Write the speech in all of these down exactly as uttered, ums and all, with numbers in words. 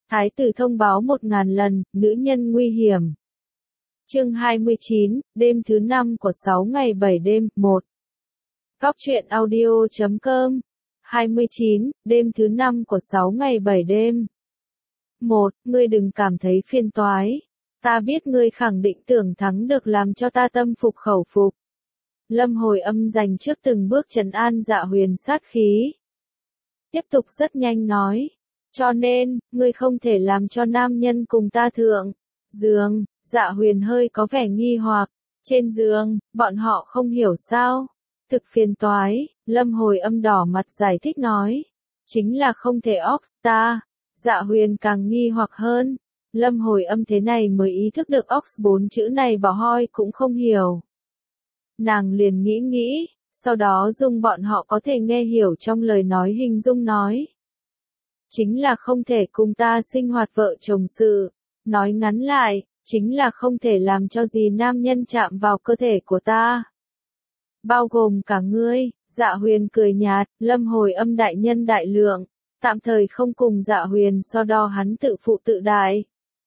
Thái tử thông báo một ngàn lần, nữ nhân nguy hiểm. Chương hai mươi chín, đêm thứ năm của sáu ngày bảy đêm, một. Góc truyện audio chấm com. hai mươi chín, đêm thứ năm của sáu ngày bảy đêm. một. Ngươi đừng cảm thấy phiền toái. Ta biết ngươi khẳng định tưởng thắng được làm cho ta tâm phục khẩu phục. Lâm Hồi Âm dành trước từng bước trấn an Dạ Huyền sát khí. Tiếp tục rất nhanh nói. Cho nên, ngươi không thể làm cho nam nhân cùng ta thượng giường. Dạ Huyền hơi có vẻ nghi hoặc. Trên giường, bọn họ không hiểu sao. Thực phiền toái, Lâm Hồi Âm đỏ mặt giải thích nói. Chính là không thể Oxstar. Dạ Huyền càng nghi hoặc hơn. Lâm Hồi Âm thế này mới ý thức được Ox bốn chữ này bỏ hoi cũng không hiểu. Nàng liền nghĩ nghĩ, sau đó dùng bọn họ có thể nghe hiểu trong lời nói hình dung nói. Chính là không thể cùng ta sinh hoạt vợ chồng sự. Nói ngắn lại, chính là không thể làm cho gì nam nhân chạm vào cơ thể của ta. Bao gồm cả ngươi. Dạ Huyền cười nhạt, Lâm Hồi Âm đại nhân đại lượng, tạm thời không cùng Dạ Huyền so đo hắn tự phụ tự đại.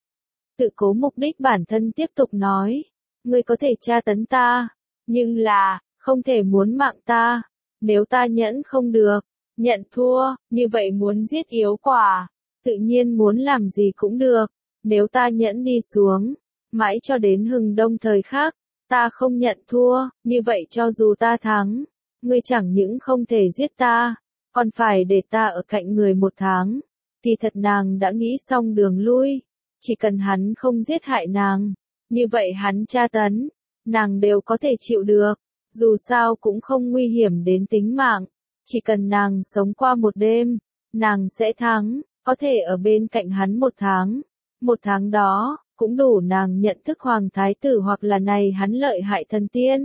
Tự cố mục đích bản thân tiếp tục nói, ngươi có thể tra tấn ta, nhưng là, không thể muốn mạng ta. Nếu ta nhẫn không được, nhận thua, như vậy muốn giết yếu quả, tự nhiên muốn làm gì cũng được. Nếu ta nhẫn đi xuống, mãi cho đến hừng đông thời khác, ta không nhận thua, như vậy cho dù ta thắng, ngươi chẳng những không thể giết ta, còn phải để ta ở cạnh người một tháng. Thì thật nàng đã nghĩ xong đường lui, chỉ cần hắn không giết hại nàng, như vậy hắn tra tấn, nàng đều có thể chịu được, dù sao cũng không nguy hiểm đến tính mạng, chỉ cần nàng sống qua một đêm, nàng sẽ thắng, có thể ở bên cạnh hắn một tháng, một tháng đó, cũng đủ nàng nhận thức hoàng thái tử hoặc là này hắn lợi hại thần tiên.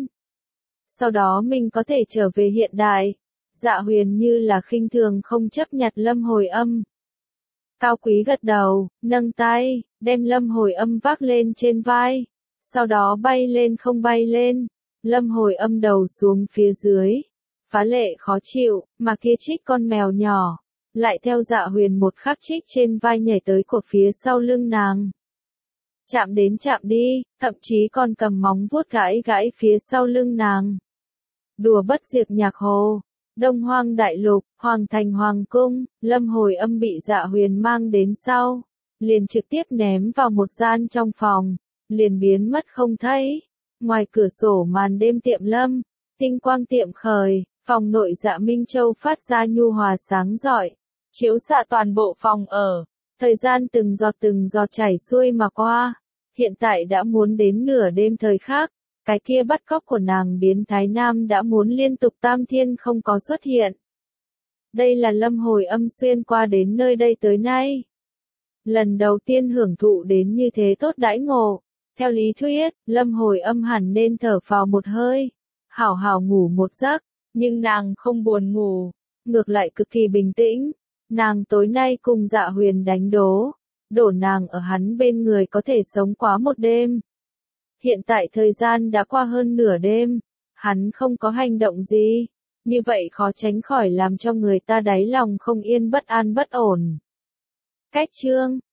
Sau đó mình có thể trở về hiện đại. Dạ Huyền như là khinh thường không chấp nhặt Lâm Hồi Âm. Cao Quý gật đầu, nâng tay, đem Lâm Hồi Âm vác lên trên vai. Sau đó bay lên không bay lên. Lâm Hồi Âm đầu xuống phía dưới. Phá lệ khó chịu, mà kia trích con mèo nhỏ. Lại theo Dạ Huyền một khắc trích trên vai nhảy tới của phía sau lưng nàng. Chạm đến chạm đi, thậm chí còn cầm móng vuốt gãi gãi phía sau lưng nàng. Đùa bất diệt nhạc hồ. Đông Hoang Đại Lục, Hoàng Thành Hoàng Cung, Lâm Hồi Âm bị Dạ Huyền mang đến sau, liền trực tiếp ném vào một gian trong phòng, liền biến mất không thấy. Ngoài cửa sổ màn đêm tiệm lâm, tinh quang tiệm khởi, phòng nội Dạ Minh Châu phát ra nhu hòa sáng rọi, chiếu xạ toàn bộ phòng ở. Thời gian từng giọt từng giọt chảy xuôi mà qua, hiện tại đã muốn đến nửa đêm thời khác. Cái kia bắt cóc của nàng biến thái nam đã muốn liên tục tam thiên không có xuất hiện. Đây là Lâm Hồi Âm xuyên qua đến nơi đây tới nay. Lần đầu tiên hưởng thụ đến như thế tốt đãi ngộ. Theo lý thuyết, Lâm Hồi Âm hẳn nên thở phào một hơi. Hảo hảo ngủ một giấc, nhưng nàng không buồn ngủ. Ngược lại cực kỳ bình tĩnh. Nàng tối nay cùng Dạ Huyền đánh đố. Đổ nàng ở hắn bên người có thể sống quá một đêm. Hiện tại thời gian đã qua hơn nửa đêm, hắn không có hành động gì, như vậy khó tránh khỏi làm cho người ta đáy lòng không yên bất an bất ổn. Cách chương